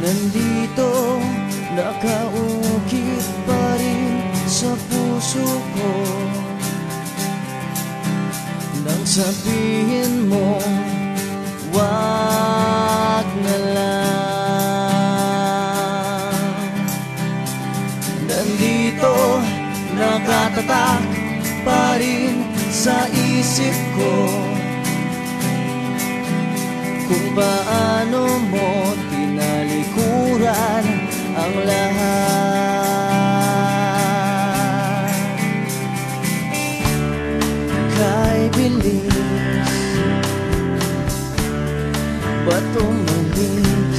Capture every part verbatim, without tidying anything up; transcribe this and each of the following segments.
nandito, nakaukit pa rin sa puso ko. Nang sabihin mo, wag na lang. Nandito, nakatatak pa rin sa isip ko kung paano mo tinalikuran ang lahat. Kay bilis, ba't umalis?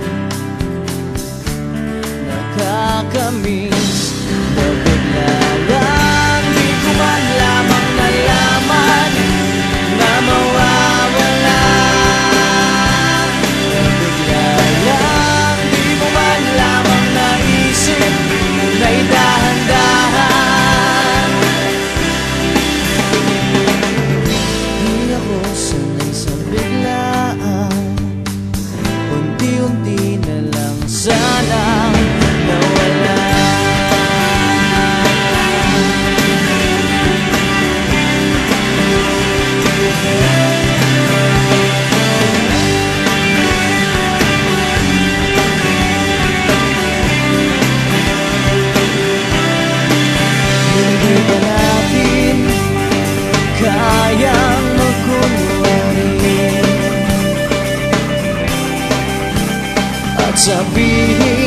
Nakakamiss na bigla lang, di ko man lamang nalaman na mawawala. Na bigla lang, di mo man lamang naisip na idahan-dahan. Di ako sanay sa biglaan, unti-unti na lang sana nawala. Hindi ba natin kayang magkunwari at sabihin